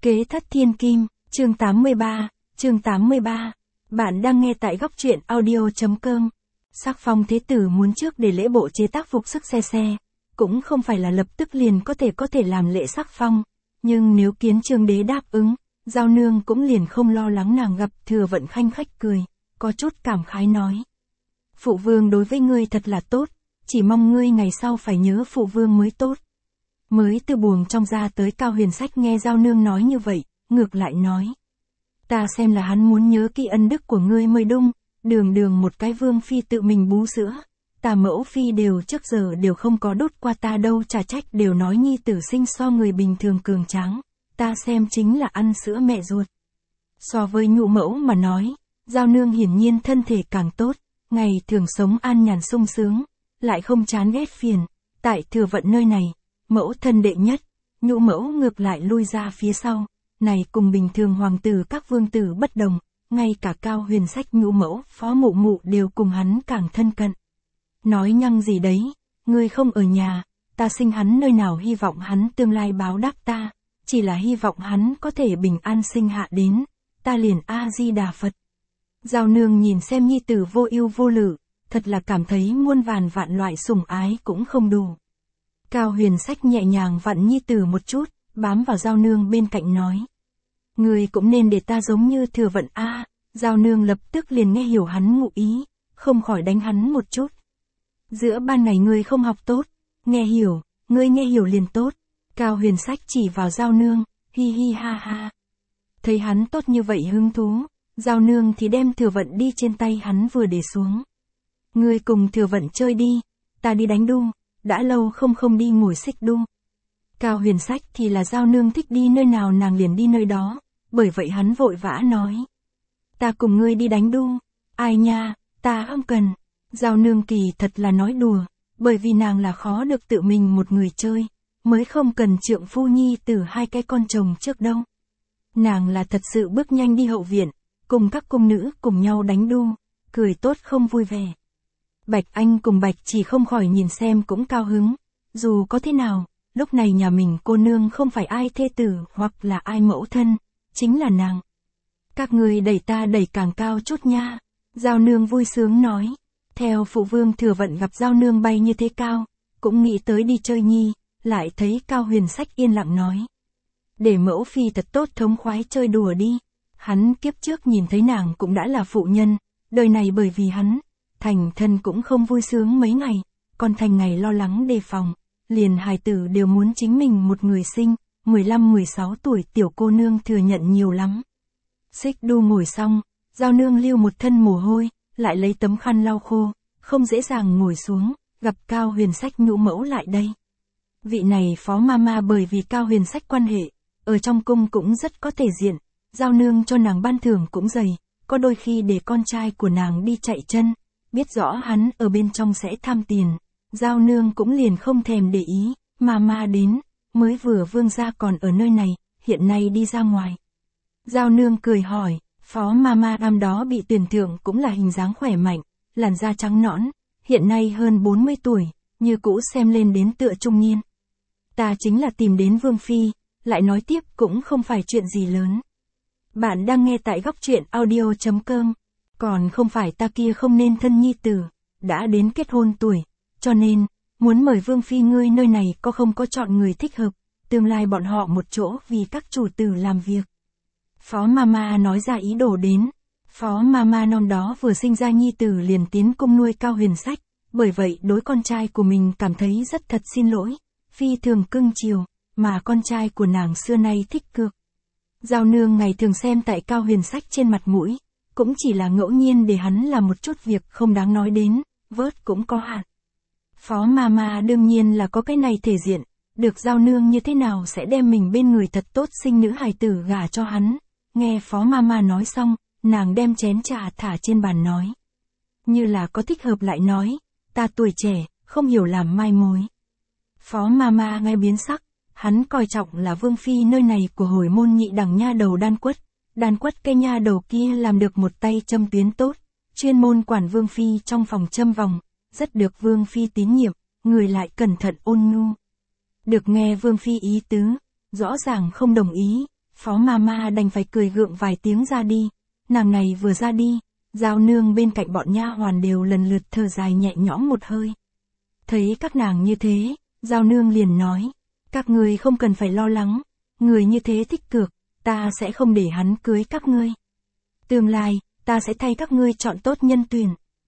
Kế thất thiên kim, chương 83. Bạn đang nghe tại góc truyện audio.com. Sắc Phong Thế Tử muốn trước để lễ bộ chế tác phục sức xe. Cũng không phải là lập tức liền có thể làm lễ sắc phong. Nhưng nếu Kiến Chương Đế đáp ứng, Giao Nương cũng liền không lo lắng nàng gặp Thừa Vận khanh khách cười, có chút cảm khái nói. Phụ vương đối với ngươi thật là tốt, chỉ mong ngươi ngày sau phải nhớ phụ vương mới tốt. Mới từ buồng trong ra tới Cao Huyền Sách nghe Giao Nương nói như vậy, ngược lại nói. Ta xem là hắn muốn nhớ kỹ ân đức của ngươi mới đúng, đường một cái vương phi tự mình bú sữa. Ta mẫu phi trước giờ đều không có đốt qua ta đâu, chả trách đều nói nhi tử sinh so người bình thường cường tráng. Ta xem chính là ăn sữa mẹ ruột. So với nhũ mẫu mà nói, Giao Nương hiển nhiên thân thể càng tốt, ngày thường sống an nhàn sung sướng, lại không chán ghét phiền. Tại Thừa Vận nơi này, mẫu thân đệ nhất, nhũ mẫu ngược lại lui ra phía sau. Này cùng bình thường hoàng tử các vương tử bất đồng, ngay cả Cao Huyền Sách nhũ mẫu, phó mụ mụ đều cùng hắn càng thân cận. Nói nhăng gì đấy, ngươi không ở nhà, ta sinh hắn nơi nào hy vọng hắn tương lai báo đáp ta, chỉ là hy vọng hắn có thể bình an sinh hạ đến, ta liền A-di-đà Phật. Giao Nương nhìn xem nhi tử vô ưu vô lự, thật là cảm thấy muôn vạn loại sủng ái cũng không đủ. Cao Huyền Sách nhẹ nhàng vặn nhi tử một chút, bám vào Giao Nương bên cạnh nói. Ngươi cũng nên để ta giống như Thừa Vận a. Giao Nương lập tức liền nghe hiểu hắn ngụ ý, không khỏi đánh hắn một chút. Giữa ban ngày ngươi không học tốt, ngươi nghe hiểu liền tốt. Cao Huyền Sách chỉ vào Giao Nương, hi hi ha ha. Thấy hắn tốt như vậy hứng thú, Giao Nương thì đem Thừa Vận đi trên tay hắn vừa để xuống. Ngươi cùng Thừa Vận chơi đi, ta đi đánh đu, đã lâu không đi ngồi xích đu. Cao Huyền Sách thì là Giao Nương thích đi nơi nào nàng liền đi nơi đó, bởi vậy hắn vội vã nói. Ta cùng ngươi đi đánh đu, ai nha, ta không cần. Giao Nương kỳ thật là nói đùa, bởi vì nàng là khó được tự mình một người chơi, mới không cần trượng phu nhi tử hai cái con chồng trước đâu. Nàng là thật sự bước nhanh đi hậu viện, cùng các cung nữ cùng nhau đánh đu, cười tốt không vui vẻ. Bạch Anh cùng Bạch Chỉ không khỏi nhìn xem cũng cao hứng, dù có thế nào, lúc này nhà mình cô nương không phải ai thê tử hoặc là ai mẫu thân, chính là nàng. Các người đẩy ta đẩy càng cao chút nha, Giao Nương vui sướng nói. Theo phụ vương Thừa Vận gặp Giao Nương bay như thế cao, cũng nghĩ tới đi chơi nhi, lại thấy Cao Huyền Sách yên lặng nói. Để mẫu phi thật tốt thống khoái chơi đùa đi. Hắn kiếp trước nhìn thấy nàng cũng đã là phụ nhân, đời này bởi vì hắn, thành thân cũng không vui sướng mấy ngày, còn thành ngày lo lắng đề phòng, liền hài tử đều muốn chính mình một người sinh, 15-16 tuổi tiểu cô nương thừa nhận nhiều lắm. Xích đu ngồi xong, Giao Nương lưu một thân mồ hôi, lại lấy tấm khăn lau khô, không dễ dàng ngồi xuống, gặp Cao Huyền Sách nhũ mẫu lại đây. Vị này phó mama bởi vì Cao Huyền Sách quan hệ, ở trong cung cũng rất có thể diện, Giao Nương cho nàng ban thưởng cũng dày, có đôi khi để con trai của nàng đi chạy chân, biết rõ hắn ở bên trong sẽ tham tiền, Giao Nương cũng liền không thèm để ý, mama đến, mới vừa vương gia còn ở nơi này, hiện nay đi ra ngoài. Giao Nương cười hỏi, phó mama năm đó bị tuyển thưởng cũng là hình dáng khỏe mạnh, làn da trắng nõn, hiện nay hơn 40 tuổi, như cũ xem lên đến tựa trung niên. Ta chính là tìm đến vương phi, lại nói tiếp cũng không phải chuyện gì lớn. Bạn đang nghe tại góc truyện audio.com, còn không phải ta kia không nên thân nhi tử, đã đến kết hôn tuổi, cho nên, muốn mời vương phi ngươi nơi này không có chọn người thích hợp, tương lai bọn họ một chỗ vì các chủ tử làm việc. Phó mama nói ra ý đồ đến, phó mama non đó vừa sinh ra nhi tử liền tiến cung nuôi Cao Huyền Sách, bởi vậy đối con trai của mình cảm thấy rất thật xin lỗi, phi thường cưng chiều, mà con trai của nàng xưa nay thích cược. Giao Nương ngày thường xem tại Cao Huyền Sách trên mặt mũi, cũng chỉ là ngẫu nhiên để hắn làm một chút việc không đáng nói đến, vớt cũng có hạn. Phó mama đương nhiên là có cái này thể diện, được Giao Nương như thế nào sẽ đem mình bên người thật tốt sinh nữ hài tử gả cho hắn. Nghe phó mama nói xong, nàng đem chén trà thả trên bàn nói. Như là có thích hợp lại nói, ta tuổi trẻ, không hiểu làm mai mối. Phó mama ngay biến sắc, hắn coi trọng là vương phi nơi này của hồi môn nhị đẳng nha đầu đan quất cái nha đầu kia làm được một tay châm tuyến tốt, chuyên môn quản vương phi trong phòng châm vòng, rất được vương phi tín nhiệm, người lại cẩn thận ôn nhu. Được nghe vương phi ý tứ, rõ ràng không đồng ý, Phó Mama đành phải cười gượng vài tiếng ra đi. Nàng này vừa ra đi, Giao Nương bên cạnh bọn nha hoàn đều lần lượt thở dài nhẹ nhõm một hơi. Thấy các nàng như thế, Giao Nương liền nói, các ngươi không cần phải lo lắng, người như thế tích cực, ta sẽ không để hắn cưới các ngươi. Tương lai, ta sẽ thay các ngươi chọn tốt nhân tuyển.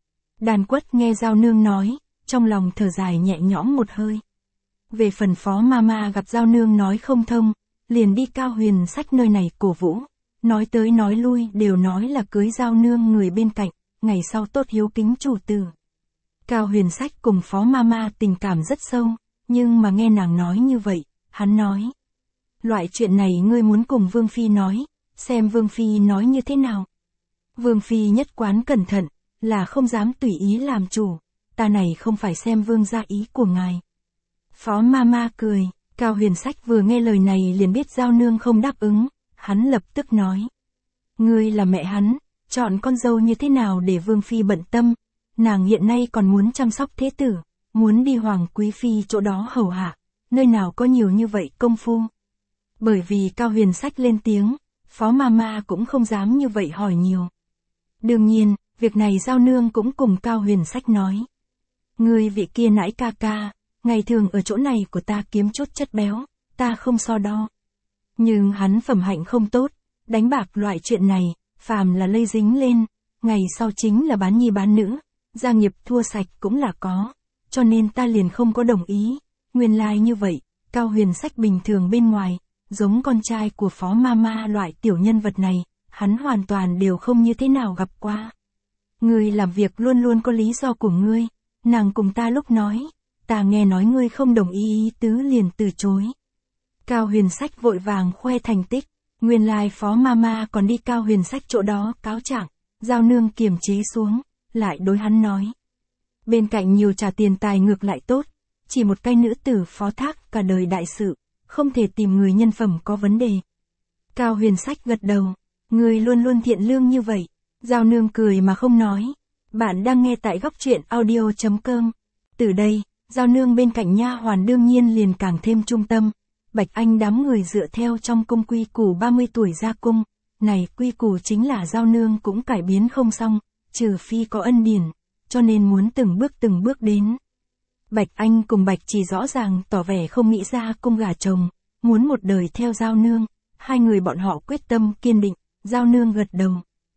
Đàn Quất nghe Giao Nương nói, trong lòng thở dài nhẹ nhõm một hơi. Về phần Phó Mama gặp Giao Nương nói không thông, liền đi Cao Huyền Sách nơi này cổ vũ, nói tới nói lui đều nói là cưới Giao Nương người bên cạnh, ngày sau tốt hiếu kính chủ tử. Cao Huyền Sách cùng Phó Mama tình cảm rất sâu, nhưng mà nghe nàng nói như vậy, hắn nói. Loại chuyện này ngươi muốn cùng Vương Phi nói, xem Vương Phi nói như thế nào. Vương Phi nhất quán cẩn thận, là không dám tùy ý làm chủ, ta này không phải xem Vương gia ý của ngài. Phó Mama cười, Cao Huyền Sách vừa nghe lời này liền biết Giao Nương không đáp ứng, hắn lập tức nói. Ngươi là mẹ hắn, chọn con dâu như thế nào để Vương Phi bận tâm, nàng hiện nay còn muốn chăm sóc thế tử, muốn đi Hoàng Quý Phi chỗ đó hầu hạ, nơi nào có nhiều như vậy công phu. Bởi vì Cao Huyền Sách lên tiếng, Phó Mama cũng không dám như vậy hỏi nhiều. Đương nhiên, việc này Giao Nương cũng cùng Cao Huyền Sách nói. Ngươi vị kia nãi ca ca, ngày thường ở chỗ này của ta kiếm chút chất béo, ta không so đo. Nhưng hắn phẩm hạnh không tốt, đánh bạc loại chuyện này, phàm là lây dính lên, ngày sau chính là bán nhi bán nữ, gia nghiệp thua sạch cũng là có, cho nên ta liền không có đồng ý. Nguyên lai như vậy, Cao Huyền Sách bình thường bên ngoài, giống con trai của Phó Mama loại tiểu nhân vật này, hắn hoàn toàn đều không như thế nào gặp qua. Ngươi làm việc luôn luôn có lý do của ngươi, nàng cùng ta lúc nói, ta nghe nói ngươi không đồng ý tứ liền từ chối. Cao Huyền Sách vội vàng khoe thành tích, nguyên lai Phó Mama còn đi Cao Huyền Sách chỗ đó cáo trạng, Giao Nương kiềm chế xuống, lại đối hắn nói. Bên cạnh nhiều trả tiền tài ngược lại tốt, chỉ một cái nữ tử phó thác cả đời đại sự, không thể tìm người nhân phẩm có vấn đề. Cao Huyền Sách gật đầu, người luôn luôn thiện lương như vậy. Giao Nương cười mà không nói. Bạn đang nghe tại góc truyện audio.com. Từ đây, Giao Nương bên cạnh nha hoàn đương nhiên liền càng thêm trung tâm. Bạch Anh đám người dựa theo trong cung quy củ 30 tuổi ra cung. Này quy củ chính là Giao Nương cũng cải biến không xong, trừ phi có ân điển, cho nên muốn từng bước đến. Bạch Anh cùng Bạch Chỉ rõ ràng tỏ vẻ không nghĩ ra cung gả chồng, muốn một đời theo Giao Nương. Hai người bọn họ quyết tâm kiên định, Giao Nương gật đầu.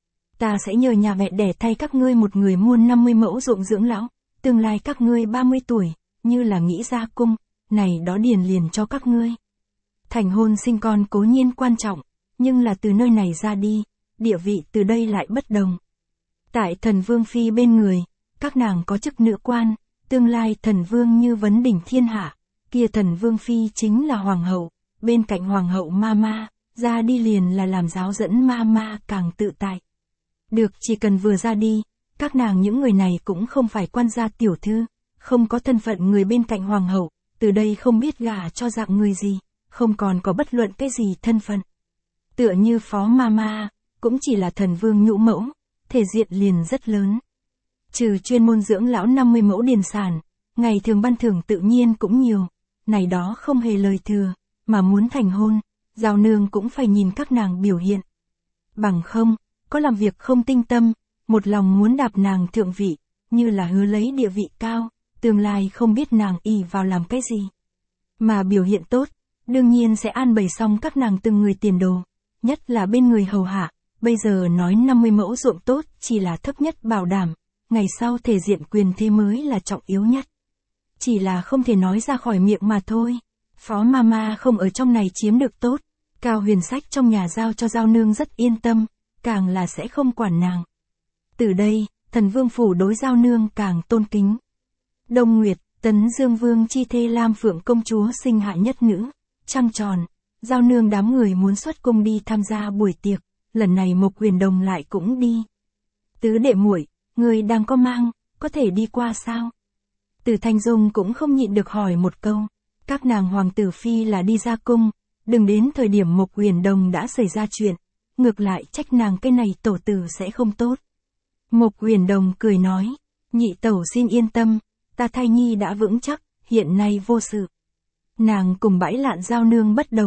Ta sẽ nhờ nhà mẹ đẻ thay các ngươi một người muôn 50 mẫu ruộng dưỡng lão, tương lai các ngươi 30 tuổi, như là nghĩ ra cung, này đó điền liền cho các ngươi. Thành hôn sinh con cố nhiên quan trọng, nhưng là từ nơi này ra đi, địa vị từ đây lại bất đồng. Tại Thần Vương Phi bên người, các nàng có chức nữ quan, tương lai Thần Vương như vấn đỉnh thiên hạ, kia Thần Vương Phi chính là Hoàng hậu, bên cạnh Hoàng hậu Mama, ra đi liền là làm giáo dẫn Mama càng tự tại. Được chỉ cần vừa ra đi, các nàng những người này cũng không phải quan gia tiểu thư, không có thân phận người bên cạnh Hoàng hậu, từ đây không biết gả cho dạng người gì, không còn có bất luận cái gì thân phận. Tựa như Phó Mama, cũng chỉ là Thần Vương nhũ mẫu, thể diện liền rất lớn. Trừ chuyên môn dưỡng lão 50 mẫu điền sản, ngày thường ban thưởng tự nhiên cũng nhiều, này đó không hề lời thừa, mà muốn thành hôn, Giao Nương cũng phải nhìn các nàng biểu hiện. Bằng không, có làm việc không tinh tâm, một lòng muốn đạp nàng thượng vị, như là hứa lấy địa vị cao, tương lai không biết nàng ỷ vào làm cái gì. Mà biểu hiện tốt, đương nhiên sẽ an bày xong các nàng từng người tiền đồ, nhất là bên người hầu hạ, bây giờ nói 50 mẫu ruộng tốt chỉ là thấp nhất bảo đảm, ngày sau thể diện quyền thế mới là trọng yếu nhất. Chỉ là không thể nói ra khỏi miệng mà thôi. Phó Mama không ở trong này chiếm được tốt, Cao Huyền Sách trong nhà giao cho Giao Nương rất yên tâm, càng là sẽ không quản nàng. Từ đây, Thần Vương phủ đối Giao Nương càng tôn kính. Đông Nguyệt, Tấn Dương Vương chi thê Lam Phượng công chúa sinh hạ nhất nữ, trăng tròn, Giao Nương đám người muốn xuất cung đi tham gia buổi tiệc, lần này Mộc Huyền Đồng lại cũng đi. Tứ đệ muội, người đang có mang, có thể đi qua sao? Từ Thanh Dung cũng không nhịn được hỏi một câu, các nàng hoàng tử phi là đi ra cung, đừng đến thời điểm Mộc Huyền Đồng đã xảy ra chuyện, ngược lại trách nàng cái này tổ tử sẽ không tốt. Mộc Huyền Đồng cười nói, nhị tẩu xin yên tâm, ta thai nhi đã vững chắc, hiện nay vô sự. Nàng cùng Bãi Lạn Giao Nương bất đồng,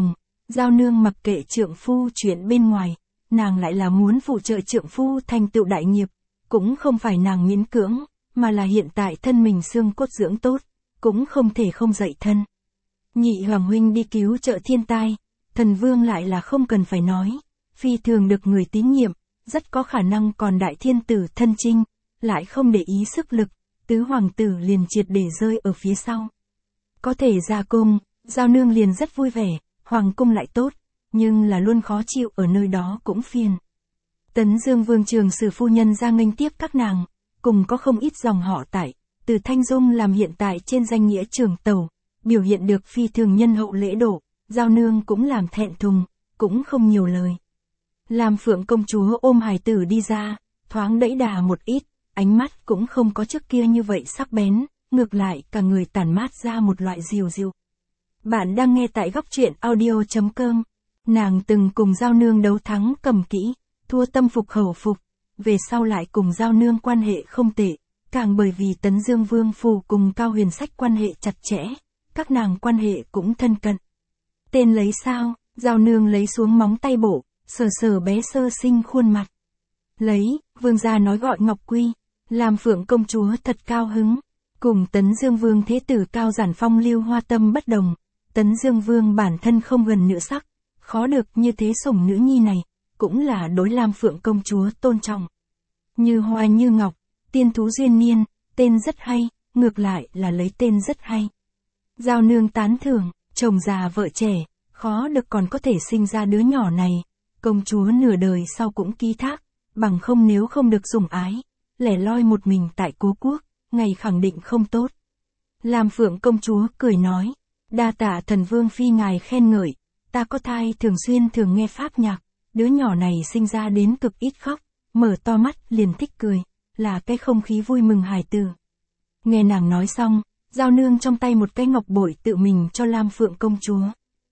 Giao Nương mặc kệ trượng phu chuyện bên ngoài, nàng lại là muốn phụ trợ trượng phu thành tựu đại nghiệp, cũng không phải nàng miễn cưỡng, mà là hiện tại thân mình xương cốt dưỡng tốt, cũng không thể không dậy thân. Nhị hoàng huynh đi cứu trợ thiên tai, Thần Vương lại là không cần phải nói, phi thường được người tín nhiệm, rất có khả năng còn đại thiên tử thân chinh, lại không để ý sức lực, tứ hoàng tử liền triệt để rơi ở phía sau. Có thể ra cung, Giao Nương liền rất vui vẻ, hoàng cung lại tốt, nhưng là luôn khó chịu ở nơi đó cũng phiền. Tấn Dương Vương Trường Sử phu nhân ra nghênh tiếp các nàng, cùng có không ít dòng họ tại, từ Thanh Dung làm hiện tại trên danh nghĩa trưởng tẩu, biểu hiện được phi thường nhân hậu lễ độ, Giao Nương cũng làm thẹn thùng, cũng không nhiều lời. Lam Phượng công chúa ôm hài tử đi ra, thoáng đẫy đà một ít, ánh mắt cũng không có trước kia như vậy sắc bén, ngược lại cả người tản mát ra một loại dịu dịu. Bạn đang nghe tại góc truyện audio.com. Nàng từng cùng Giao Nương đấu thắng cầm kỹ, thua tâm phục khẩu phục, về sau lại cùng Giao Nương quan hệ không tệ, càng bởi vì Tấn Dương Vương phủ cùng Cao Huyền Sách quan hệ chặt chẽ, các nàng quan hệ cũng thân cận. Tên lấy sao? Giao Nương lấy xuống móng tay bổ, sờ sờ bé sơ sinh khuôn mặt. Lấy, vương gia nói gọi Ngọc Quy, Lam Phượng công chúa thật cao hứng. Cùng Tấn Dương Vương thế tử Cao Giản Phong lưu hoa tâm bất đồng, Tấn Dương Vương bản thân không gần nữ sắc, khó được như thế sủng nữ nhi này, cũng là đối Lam Phượng công chúa tôn trọng. Như hoa như ngọc, tiên thú duyên niên, tên rất hay, ngược lại là lấy tên rất hay. Giao Nương tán thưởng, chồng già vợ trẻ, khó được còn có thể sinh ra đứa nhỏ này, công chúa nửa đời sau cũng ký thác, bằng không nếu không được sủng ái, lẻ loi một mình tại cố quốc, ngày khẳng định không tốt. Lam Phượng công chúa cười nói, đa tạ Thần Vương phi ngài khen ngợi, ta có thai thường xuyên thường nghe pháp nhạc, đứa nhỏ này sinh ra đến cực ít khóc, mở to mắt liền thích cười, là cái không khí vui mừng hài tử. Nghe nàng nói xong, Giao Nương trong tay một cái ngọc bội tự mình cho Lam Phượng công chúa.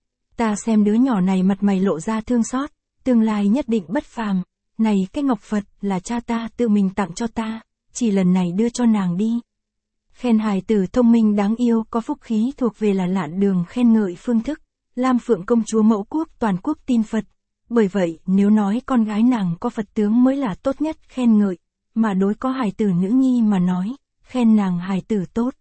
Ta xem đứa nhỏ này mặt mày lộ ra thương xót, tương lai nhất định bất phàm, này cái ngọc Phật là cha ta tự mình tặng cho ta, chỉ lần này đưa cho nàng đi. Khen hài tử thông minh đáng yêu có phúc khí thuộc về là lạn đường khen ngợi phương thức, Lam Phượng công chúa mẫu quốc toàn quốc tin Phật, bởi vậy nếu nói con gái nàng có Phật tướng mới là tốt nhất khen ngợi, mà đối có hài tử nữ nhi mà nói, khen nàng hài tử tốt.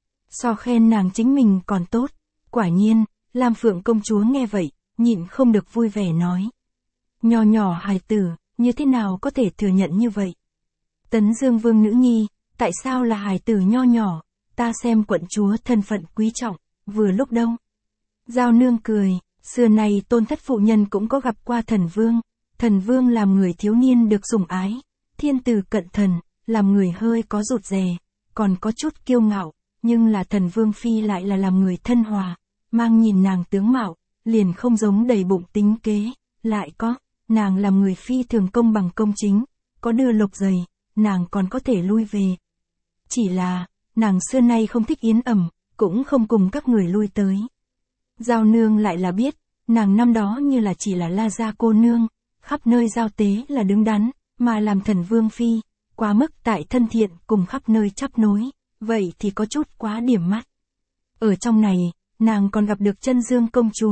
So khen nàng chính mình còn tốt, quả nhiên, Lam Phượng công chúa nghe vậy, nhịn không được vui vẻ nói. Nho nhỏ hài tử, như thế nào có thể thừa nhận như vậy? Tấn Dương Vương nữ nhi, tại sao là hài tử nho nhỏ, ta xem quận chúa thân phận quý trọng, vừa lúc đâu. Giao Nương cười, xưa này tôn thất phụ nhân cũng có gặp qua Thần Vương làm người thiếu niên được sủng ái, thiên tử cận thần, làm người hơi có rụt rè, còn có chút kiêu ngạo, nhưng là Thần Vương phi lại là làm người thân hòa, mang nhìn nàng tướng mạo, liền không giống đầy bụng tính kế, lại có, nàng làm người phi thường công bằng công chính, có đưa lộc giày, nàng còn có thể lui về. Chỉ là, nàng xưa nay không thích yến ẩm, cũng không cùng các người lui tới. Giao Nương lại là biết, nàng năm đó như là chỉ là la gia cô nương, khắp nơi giao tế là đứng đắn, mà làm Thần Vương phi, quá mức tại thân thiện cùng khắp nơi chắp nối, vậy thì có chút quá điểm mắt. Ở trong này, nàng còn gặp được Chân Dương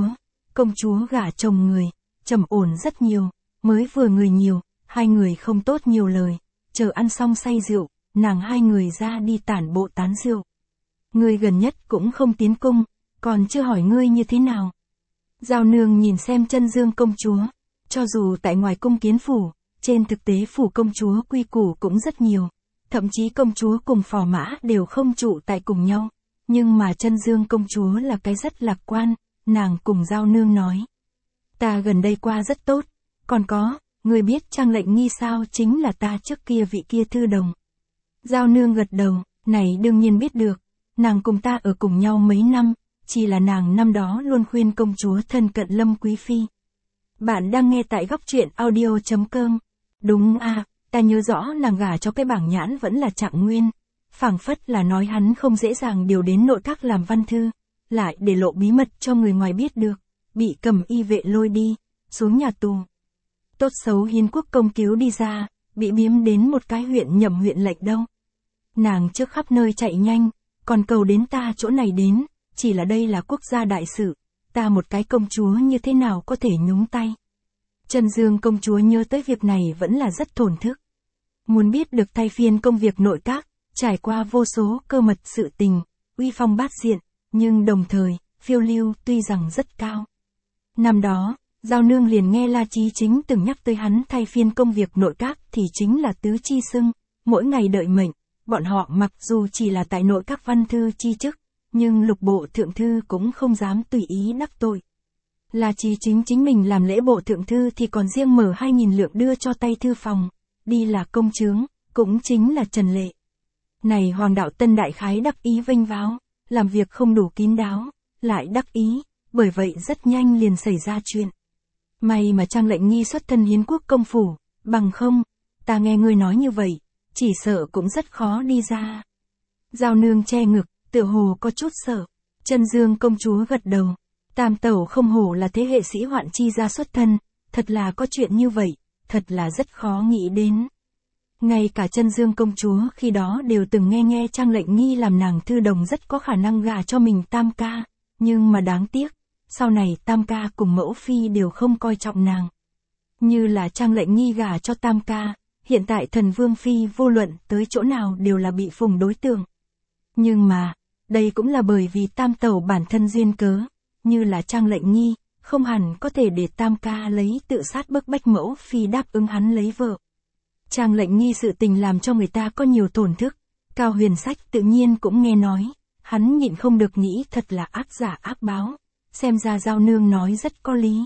công chúa gả chồng người, trầm ổn rất nhiều, mới vừa người nhiều, hai người không tốt nhiều lời, chờ ăn xong say rượu, nàng hai người ra đi tản bộ tán rượu. Ngươi gần nhất cũng không tiến cung, còn chưa hỏi ngươi như thế nào. Giao Nương nhìn xem Chân Dương công chúa, cho dù tại ngoài cung kiến phủ, trên thực tế phủ công chúa quy củ cũng rất nhiều, thậm chí công chúa cùng phò mã đều không trụ tại cùng nhau, nhưng mà Chân Dương công chúa là cái rất lạc quan, nàng cùng Giao Nương nói. Ta gần đây qua rất tốt, còn có, người biết Trang Lệnh Nghi sao chính là ta trước kia vị kia thư đồng. Giao Nương gật đầu, này đương nhiên biết được, nàng cùng ta ở cùng nhau mấy năm, chỉ là nàng năm đó luôn khuyên công chúa thân cận Lâm Quý Phi. Bạn đang nghe tại góc truyện audio.com. Đúng à, ta nhớ rõ nàng gả cho cái bảng nhãn vẫn là Trạng Nguyên, phảng phất là nói hắn không dễ dàng điều đến nội các làm văn thư, lại để lộ bí mật cho người ngoài biết được, bị cầm y vệ lôi đi, xuống nhà tù. Tốt xấu Hiến Quốc công cứu đi ra, bị biếm đến một cái huyện nhầm huyện lệnh đâu. Nàng trước khắp nơi chạy nhanh, còn cầu đến ta chỗ này đến, chỉ là đây là quốc gia đại sự, ta một cái công chúa như thế nào có thể nhúng tay. Trần Dương công chúa nhớ tới việc này vẫn là rất thổn thức. Muốn biết được thay phiên công việc nội các, trải qua vô số cơ mật sự tình, uy phong bát diện, nhưng đồng thời, phiêu lưu tuy rằng rất cao. Năm đó, Giao Nương liền nghe La Chí Chính từng nhắc tới hắn thay phiên công việc nội các thì chính là tứ chi xưng, mỗi ngày đợi mệnh, bọn họ mặc dù chỉ là tại nội các văn thư chi chức, nhưng lục bộ thượng thư cũng không dám tùy ý đắc tội. La Chí Chính chính mình làm lễ bộ thượng thư thì còn riêng mở 2.000 lượng đưa cho tay thư phòng, đi là công chướng, cũng chính là Trần Lệ. Này Hoàng đạo Tân đại khái đắc ý vênh váo, làm việc không đủ kín đáo, lại đắc ý, bởi vậy rất nhanh liền xảy ra chuyện. May mà Trang Lệnh Nghi xuất thân Hiến Quốc công phủ, bằng không, ta nghe ngươi nói như vậy, chỉ sợ cũng rất khó đi ra. Giao Nương che ngực, tựa hồ có chút sợ. Trân Dương công chúa gật đầu. Tam tẩu không hổ là thế hệ sĩ hoạn chi gia xuất thân, thật là có chuyện như vậy, thật là rất khó nghĩ đến. Ngay cả Trân Dương công chúa khi đó đều từng nghe Trang Lệnh Nghi làm nàng thư đồng rất có khả năng gả cho mình Tam ca, nhưng mà đáng tiếc, sau này Tam ca cùng mẫu phi đều không coi trọng nàng. Như là Trang Lệnh Nghi gả cho Tam ca, hiện tại Thần Vương phi vô luận tới chỗ nào đều là bị phùng đối tượng. Nhưng mà, đây cũng là bởi vì Tam tẩu bản thân duyên cớ, như là Trang Lệnh Nghi, không hẳn có thể để Tam ca lấy tự sát bức bách mẫu phi đáp ứng hắn lấy vợ. Trang Lệnh Nghi sự tình làm cho người ta có nhiều tổn thức, Cao Huyền Sách tự nhiên cũng nghe nói, hắn nhịn không được nghĩ thật là ác giả ác báo, xem ra Giao Nương nói rất có lý.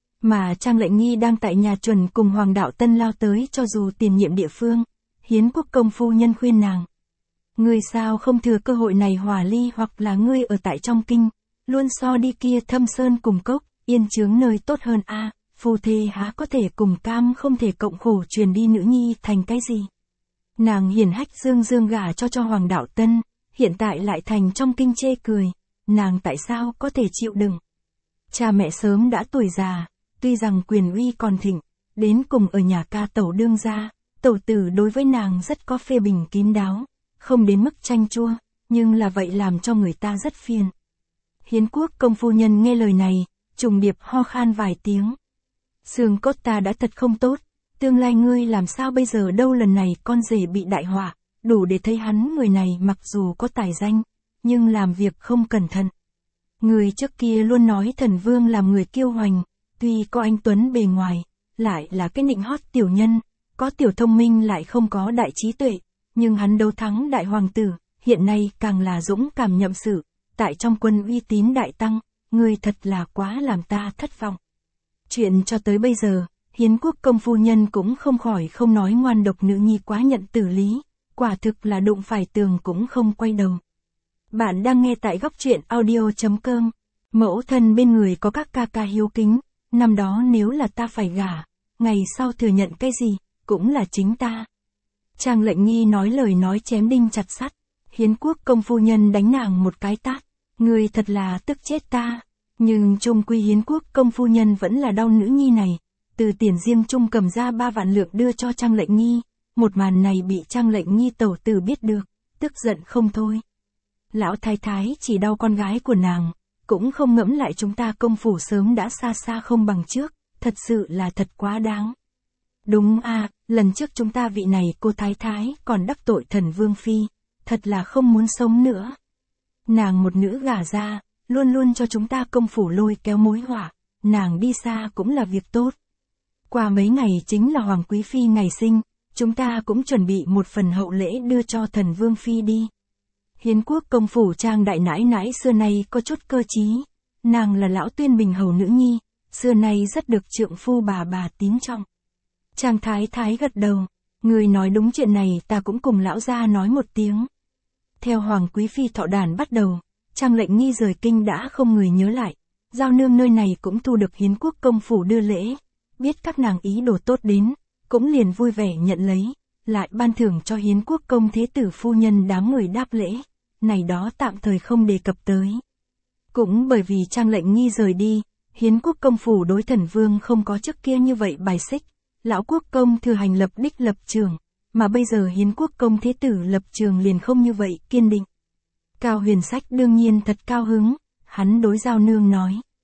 Mà Trang Lệnh Nghi đang tại nhà chuẩn cùng Hoàng đạo Tân lao tới cho dù tiền nhiệm địa phương, Hiến Quốc công phu nhân khuyên nàng. Ngươi sao không thừa cơ hội này hòa ly hoặc là ngươi ở tại trong kinh, luôn so đi kia Thâm Sơn cùng cốc, yên chướng nơi tốt hơn a. Phu thê há có thể cùng cam không thể cộng khổ truyền đi nữ nhi thành cái gì. Nàng hiển hách dương gả cho Hoàng đạo Tân, hiện tại lại thành trong kinh chê cười, nàng tại sao có thể chịu đựng. Cha mẹ sớm đã tuổi già, tuy rằng quyền uy còn thịnh, đến cùng ở nhà ca tẩu đương gia, tẩu tử đối với nàng rất có phê bình kín đáo, không đến mức chanh chua, nhưng là vậy làm cho người ta rất phiền. Hiến Quốc công phu nhân nghe lời này, trùng điệp ho khan vài tiếng. Xương cốt ta đã thật không tốt, tương lai ngươi làm sao bây giờ đâu, lần này con rể bị đại họa, đủ để thấy hắn người này mặc dù có tài danh, nhưng làm việc không cẩn thận. Người trước kia luôn nói Thần Vương làm người kiêu hoành, tuy có anh tuấn bề ngoài, lại là cái nịnh hót tiểu nhân, có tiểu thông minh lại không có đại trí tuệ, nhưng hắn đấu thắng đại hoàng tử, hiện nay càng là dũng cảm nhậm sự, tại trong quân uy tín đại tăng, ngươi thật là quá làm ta thất vọng. Chuyện cho tới bây giờ, Hiến Quốc công phu nhân cũng không khỏi không nói ngoan độc nữ nhi quá nhận tử lý, quả thực là đụng phải tường cũng không quay đầu. Bạn đang nghe tại góc truyện audio.com. Mẫu thân bên người có các ca ca hiếu kính, năm đó nếu là ta phải gả, ngày sau thừa nhận cái gì, cũng là chính ta. Trang Lệnh Nghi nói lời nói chém đinh chặt sắt, Hiến Quốc công phu nhân đánh nàng một cái tát, ngươi thật là tức chết ta. Nhưng chung quy Hiến Quốc công phu nhân vẫn là đau nữ nhi này, từ tiền riêng chung cầm ra 3 vạn lượng đưa cho Trang Lệnh Nghi, một màn này bị Trang Lệnh Nghi tẩu tử biết được, tức giận không thôi. Lão thái thái chỉ đau con gái của nàng, cũng không ngẫm lại chúng ta công phủ sớm đã xa xa không bằng trước, thật sự là thật quá đáng. Đúng à, lần trước chúng ta vị này cô thái thái còn đắc tội Thần Vương phi, thật là không muốn sống nữa. Nàng một nữ gả ra, luôn luôn cho chúng ta công phủ lôi kéo mối họa, nàng đi xa cũng là việc tốt. Qua mấy ngày chính là Hoàng Quý Phi ngày sinh, chúng ta cũng chuẩn bị một phần hậu lễ đưa cho Thần Vương Phi đi. Hiến Quốc công phủ Trang đại nãi nãi xưa nay có chút cơ trí, nàng là lão Tuyên Bình hầu nữ nhi, xưa nay rất được trượng phu bà tín trọng. Trang thái thái gật đầu, người nói đúng chuyện này ta cũng cùng lão gia nói một tiếng. Theo Hoàng Quý Phi thọ đàn bắt đầu, Trang Lệnh Nghi rời kinh đã không người nhớ lại, Giao Nương nơi này cũng thu được Hiến Quốc công phủ đưa lễ, biết các nàng ý đồ tốt đến, cũng liền vui vẻ nhận lấy, lại ban thưởng cho Hiến Quốc công thế tử phu nhân đám người đáp lễ, này đó tạm thời không đề cập tới. Cũng bởi vì Trang Lệnh Nghi rời đi, Hiến Quốc công phủ đối Thần Vương không có trước kia như vậy bài xích, lão quốc công thừa hành lập đích lập trường, mà bây giờ Hiến Quốc công thế tử lập trường liền không như vậy kiên định. Cao Huyền Sách đương nhiên thật cao hứng, hắn đối Giao Nương nói,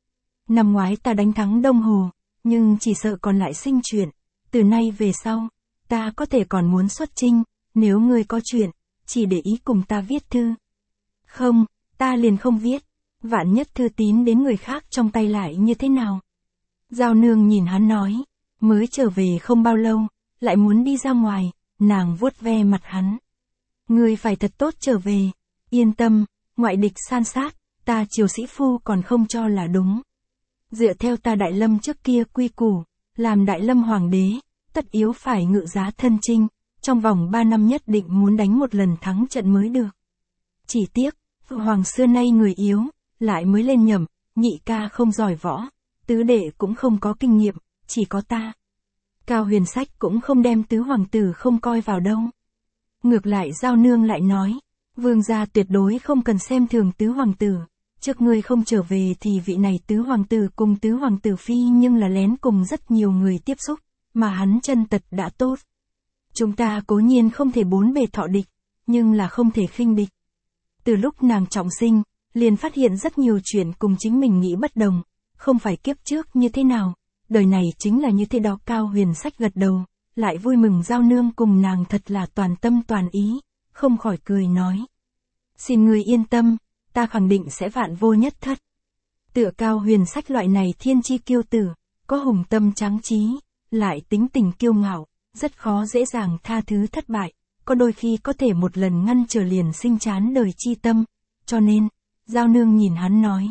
năm ngoái ta đánh thắng Đông Hồ, nhưng chỉ sợ còn lại sinh chuyện, từ nay về sau, ta có thể còn muốn xuất chinh, nếu ngươi có chuyện, chỉ để ý cùng ta viết thư. Không, ta liền không viết, vạn nhất thư tín đến người khác trong tay lại như thế nào. Giao Nương nhìn hắn nói, mới trở về không bao lâu, lại muốn đi ra ngoài, nàng vuốt ve mặt hắn. Ngươi phải thật tốt trở về, yên tâm, ngoại địch san sát, ta Triều Sĩ Phu còn không cho là đúng. Dựa theo ta Đại Lâm trước kia quy củ, làm Đại Lâm Hoàng đế, tất yếu phải ngự giá thân chinh, trong vòng 3 năm nhất định muốn đánh một lần thắng trận mới được. Chỉ tiếc, Phụ Hoàng xưa nay người yếu, lại mới lên nhậm, nhị ca không giỏi võ, tứ đệ cũng không có kinh nghiệm, chỉ có ta. Cao Huyền Sách cũng không đem tứ hoàng tử không coi vào đâu. Ngược lại Giao Nương lại nói, vương gia tuyệt đối không cần xem thường tứ hoàng tử, trước ngươi không trở về thì vị này tứ hoàng tử cùng tứ hoàng tử phi nhưng là lén cùng rất nhiều người tiếp xúc, mà hắn chân tật đã tốt. Chúng ta cố nhiên không thể bốn bề thọ địch, nhưng là không thể khinh địch. Từ lúc nàng trọng sinh, liền phát hiện rất nhiều chuyện cùng chính mình nghĩ bất đồng, không phải kiếp trước như thế nào, đời này chính là như thế đó. Cao Huyền Sách gật đầu, lại vui mừng Giao Nương cùng nàng thật là toàn tâm toàn ý, không khỏi cười nói. Xin ngươi yên tâm, ta khẳng định sẽ vạn vô nhất thất. Tựa Cao Huyền Sách loại này thiên chi kiêu tử, có hùng tâm tráng trí, lại tính tình kiêu ngạo, rất khó dễ dàng tha thứ thất bại, có đôi khi có thể một lần ngăn trở liền sinh chán đời chi tâm, cho nên, Giao Nương nhìn hắn nói.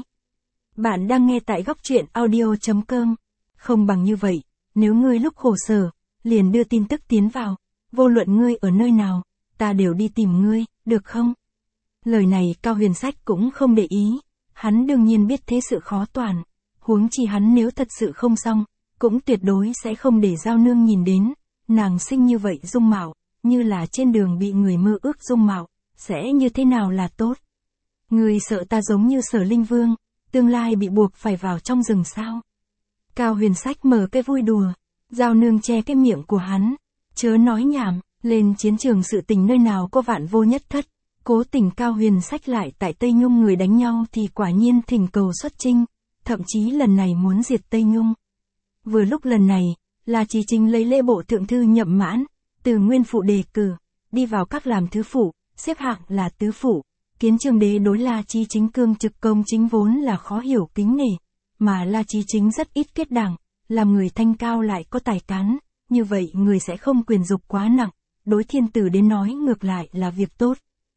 Bạn đang nghe tại góc truyện audio.com, không bằng như vậy, nếu ngươi lúc khổ sở, liền đưa tin tức tiến vào, vô luận ngươi ở nơi nào, ta đều đi tìm ngươi, được không? Lời này Cao Huyền Sách cũng không để ý, hắn đương nhiên biết thế sự khó toàn, huống chi hắn nếu thật sự không xong, cũng tuyệt đối sẽ không để Giao Nương nhìn đến, nàng sinh như vậy dung mạo, như là trên đường bị người mơ ước dung mạo, sẽ như thế nào là tốt. Ngươi sợ ta giống như Sở Linh Vương, tương lai bị buộc phải vào trong rừng sao? Cao Huyền Sách mở cái vui đùa, Giao Nương che cái miệng của hắn, chớ nói nhảm, lên chiến trường sự tình nơi nào có vạn vô nhất thất, cố tình Cao Huyền Sách lại tại Tây Nhung người đánh nhau thì quả nhiên thỉnh cầu xuất chinh, thậm chí lần này muốn diệt Tây Nhung. Vừa lúc lần này, La Chí Chính lấy lễ bộ thượng thư Nhậm Mãn, từ nguyên phụ đề cử, đi vào các làm thứ phụ, xếp hạng là tứ phụ. Kiến Chương Đế đối La Chí Chính cương trực công chính vốn là khó hiểu kính nể, mà La Chí Chính rất ít kết đảng, làm người thanh cao lại có tài cán, như vậy người sẽ không quyền dục quá nặng, đối thiên tử đến nói ngược lại là việc tốt.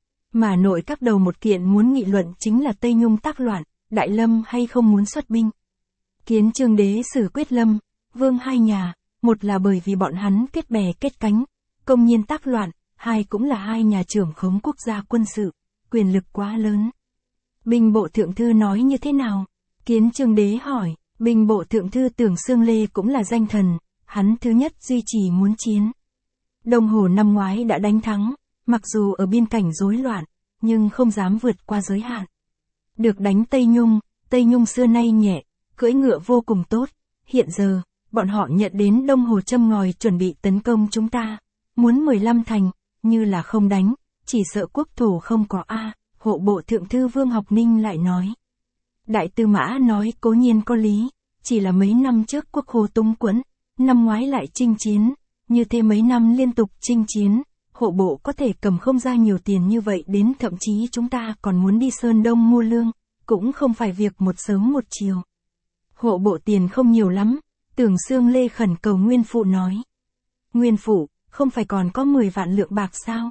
Mà nội các đầu một kiện muốn nghị luận chính là Tây Nhung tác loạn, Đại Lâm hay không muốn xuất binh. Kiến Chương Đế xử quyết Lâm, Vương hai nhà, một là bởi vì bọn hắn kết bè kết cánh, công nhiên tác loạn, hai cũng là hai nhà trưởng khống quốc gia quân sự, quyền lực quá lớn. Binh bộ thượng thư nói như thế nào? Kiến Chương Đế hỏi, binh bộ thượng thư Tưởng Xương Lê cũng là danh thần, hắn thứ nhất duy trì muốn chiến. Đông Hồ năm ngoái đã đánh thắng, mặc dù ở biên cảnh rối loạn, nhưng không dám vượt qua giới hạn. Được đánh Tây Nhung xưa nay nhẹ, cưỡi ngựa vô cùng tốt, hiện giờ, bọn họ nhận đến Đông Hồ châm ngòi chuẩn bị tấn công chúng ta, muốn 15 thành, như là không đánh, chỉ sợ quốc thổ không có a. Hộ bộ thượng thư Vương Học Ninh lại nói. Đại tư mã nói cố nhiên có lý, chỉ là mấy năm trước quốc hồ túng quẫn, năm ngoái lại chinh chiến, như thế mấy năm liên tục chinh chiến, hộ bộ có thể cầm không ra nhiều tiền như vậy đến, thậm chí chúng ta còn muốn đi Sơn Đông mua lương, cũng không phải việc một sớm một chiều. Hộ bộ tiền không nhiều lắm, Tưởng Xương Lê khẩn cầu nguyên phụ nói. Nguyên phụ, không phải còn có 10 vạn lượng bạc sao?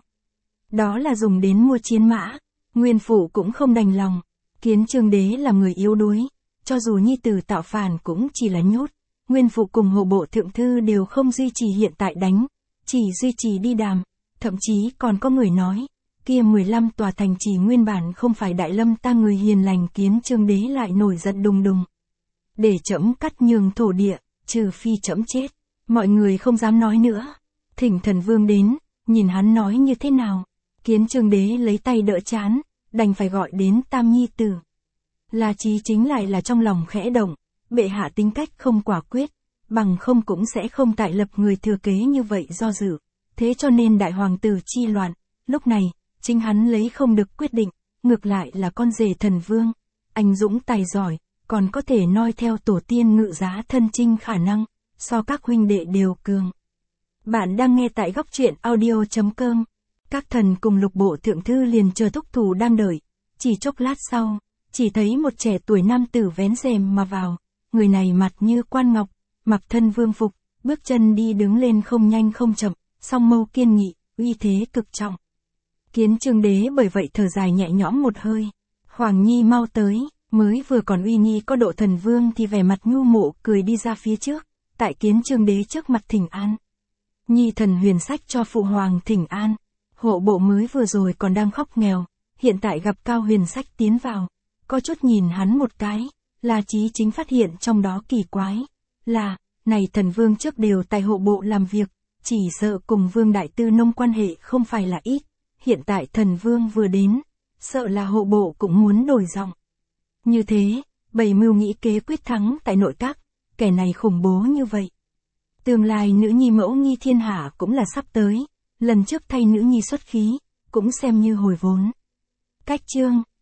Đó là dùng đến mua chiến mã. Nguyên phụ cũng không đành lòng, Kiến Chương Đế là người yếu đuối, cho dù nhi tử tạo phản cũng chỉ là nhốt. Nguyên phụ cùng hộ bộ thượng thư đều không duy trì hiện tại đánh, chỉ duy trì đi đàm, thậm chí còn có người nói, kia 15 tòa thành trì nguyên bản không phải Đại Lâm ta người hiền lành. Kiến Chương Đế lại nổi giận đùng đùng. Để trẫm cắt nhường thổ địa, trừ phi trẫm chết, mọi người không dám nói nữa. Thỉnh Thần Vương đến, nhìn hắn nói như thế nào. Kiến Chương Đế lấy tay đỡ chán, đành phải gọi đến tam nhi tử. La Chí Chính lại là trong lòng khẽ động, bệ hạ tính cách không quả quyết, bằng không cũng sẽ không tại lập người thừa kế như vậy do dự. Thế cho nên đại hoàng tử chi loạn, lúc này, chính hắn lấy không được quyết định, ngược lại là con rể Thần Vương, anh dũng tài giỏi, còn có thể noi theo tổ tiên ngự giá thân chinh khả năng, so các huynh đệ đều cường. Bạn đang nghe tại góc truyện audio.com. Các thần cùng lục bộ thượng thư liền chờ thúc thủ đang đợi. Chỉ chốc lát sau, chỉ thấy một trẻ tuổi nam tử vén rèm mà vào. Người này mặt như quan ngọc, mặc thân vương phục, bước chân đi đứng lên không nhanh không chậm, song mâu kiên nghị, uy thế cực trọng. Kiến Chương Đế bởi vậy thở dài nhẹ nhõm một hơi. Hoàng Nhi mau tới, mới vừa còn uy nghi có độ thần vương thì vẻ mặt nhu mộ cười đi ra phía trước, tại Kiến Chương Đế trước mặt thỉnh an. Nhi thần huyền sách cho phụ hoàng thỉnh an. Hộ bộ mới vừa rồi còn đang khóc nghèo, hiện tại gặp Cao huyền sách tiến vào, có chút nhìn hắn một cái, là Chí Chính phát hiện trong đó kỳ quái, là, này thần vương trước đều tại hộ bộ làm việc, chỉ sợ cùng vương đại tư nông quan hệ không phải là ít, hiện tại thần vương vừa đến, sợ là hộ bộ cũng muốn đổi giọng. Như thế, bày mưu nghĩ kế quyết thắng tại nội các, kẻ này khủng bố như vậy. Tương lai nữ nhi mẫu nghi thiên hạ cũng là sắp tới, lần trước thay nữ nhi xuất khí, cũng xem như hồi vốn. Cách chương